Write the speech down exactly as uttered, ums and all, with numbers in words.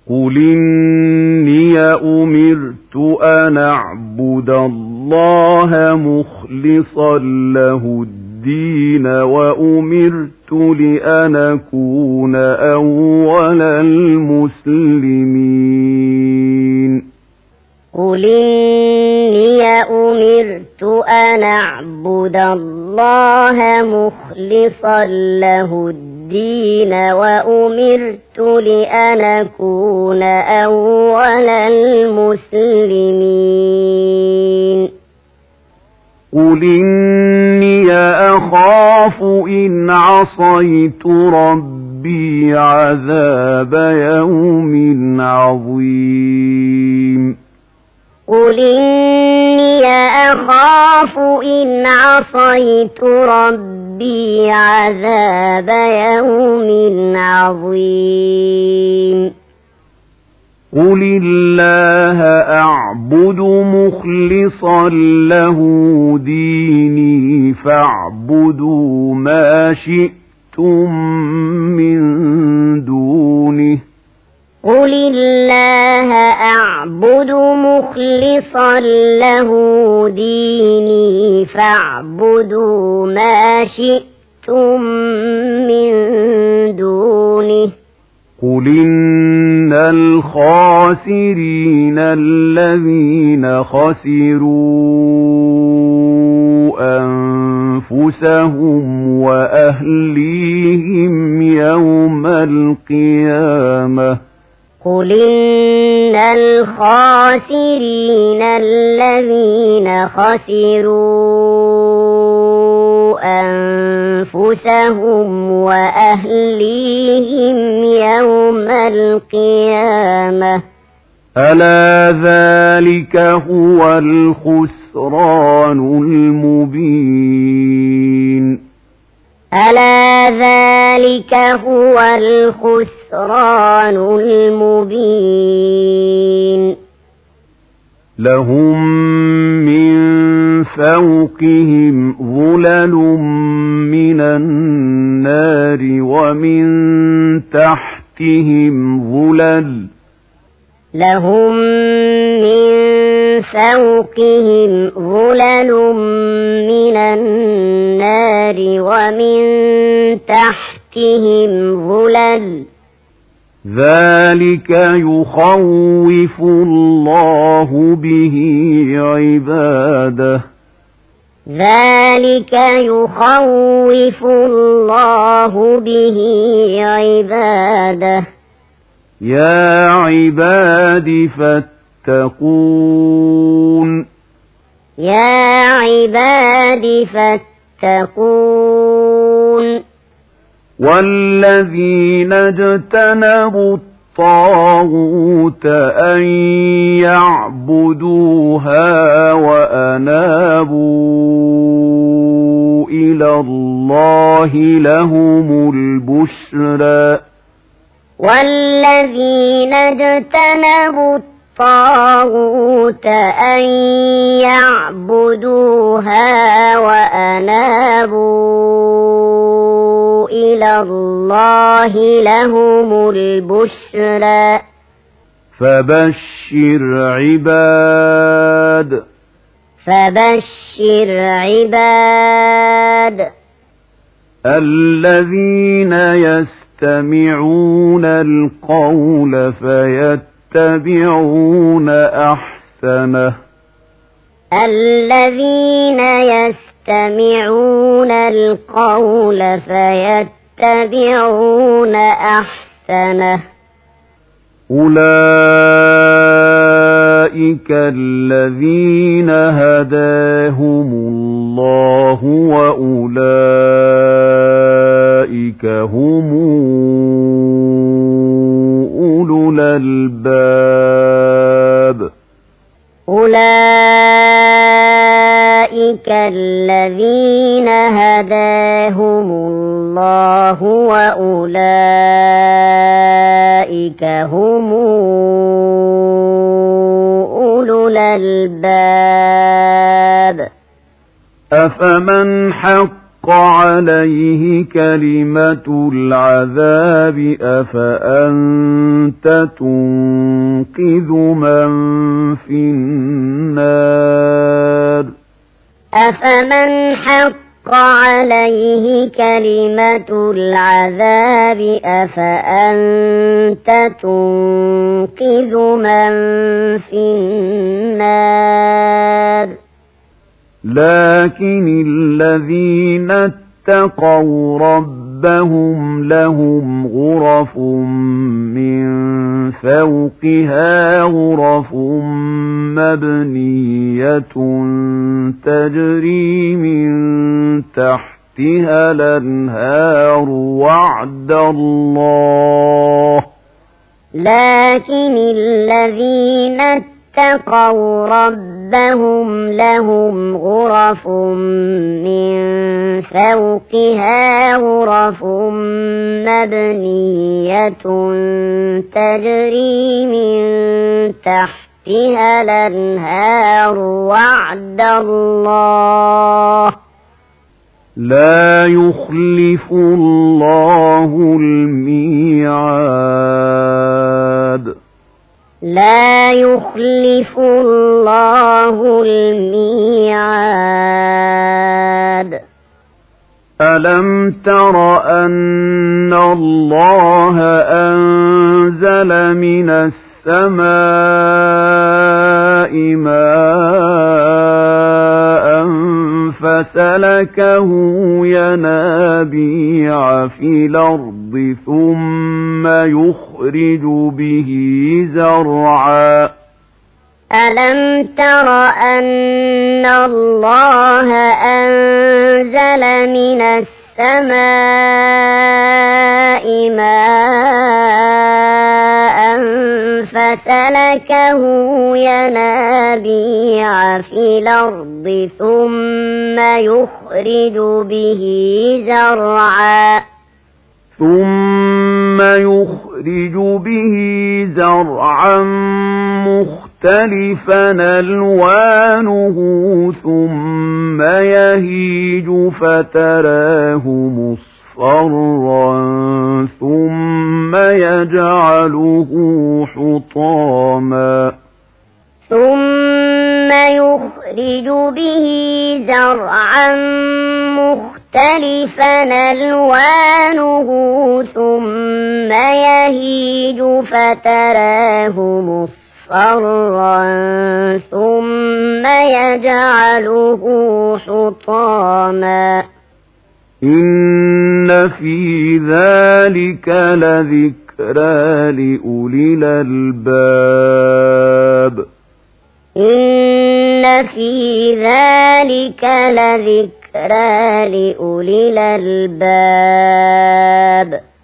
قل إني أمرت أن أعبد الله مخلصا له الدين وأمرت لأن أكون أول المسلمين قل إني أمرت أن أعبد الله مخلصا له الدين وأمرت لأن أكون أول المسلمين قل إني أخاف إن عصيت ربي عذاب يوم عظيم قل إني أخاف إن عصيت ربي عذاب يوم عظيم قل الله أعبد مخلصا له ديني فاعبدوا ما شئتم من دونه قل الله أعبد مخلصا له ديني فاعبدوا ما شئتم من دونه قل إن الخاسرين الذين خسروا أنفسهم وأهليهم يوم القيامة قل إن الخاسرين الذين خسروا أنفسهم وأهليهم يوم القيامة ألا ذلك هو الخسران المبين ألا ذلك هو الخسران المبين لهم من فوقهم ظلل من النار ومن تحتهم ظلل لهم من فوقهم ظلل من النار ومن تحتهم ظلل ذلك يخوف الله به عباده ذلك يخوف الله به عباده يا عباد فاتقون يا عباد فاتقون والذين اجتنبوا الطاغوت أن يعبدوها وأنابوا إلى الله لهم البشرى والذين اجتنبوا الطاغوت أن يعبدوها وأنابوا إلى الله لهم البشرى فبشر عباد فبشر عباد الذين يستمعون القول فيتبعون أحسنه الذين يستمعون القول فيتبعون أحسنه أولئك الذين هداهم الله وأولئك هم أولو الألباب أولئك الذين هداهم الله وأولئك هم أولو الألباب أفمن حق عليه كلمة العذاب أفأنت تنقذ من في النار أفمن حق عليه كلمة العذاب أفأنت تنقذ من في النار لكن الذين اتقوا ربهم لهم غرف من فوقها غرف مبنية تجري من تحتها الأنهار وعد الله لكن الذين اتقوا ربهم لهم غرف من فوقها غرف مبنية تجري من تحتها الأنهار وعد الله لا يخلف الله الميعاد لا يخلف الله الميعاد ألم تر أن الله أنزل من السماء ماء فسلكه ينابيع في الأرض ثم يخرج به زرعا ألم تر أن الله أنزل من السماء ماء فسلكه ينابيع في الأرض ثم يخرج به زرعا ثم يخرج به زرعا مختلفا ألوانه ثم يهيج فتراه مصفرا ثم يجعله حطاما ثم يخرج به زرعا مختلفا ألوانه ثم يهيج فتراه مصفرا ثم يجعله حطاما إن في ذلك لذكرى لأولي الألباب إن في ذلك لذكرى لأولي الألباب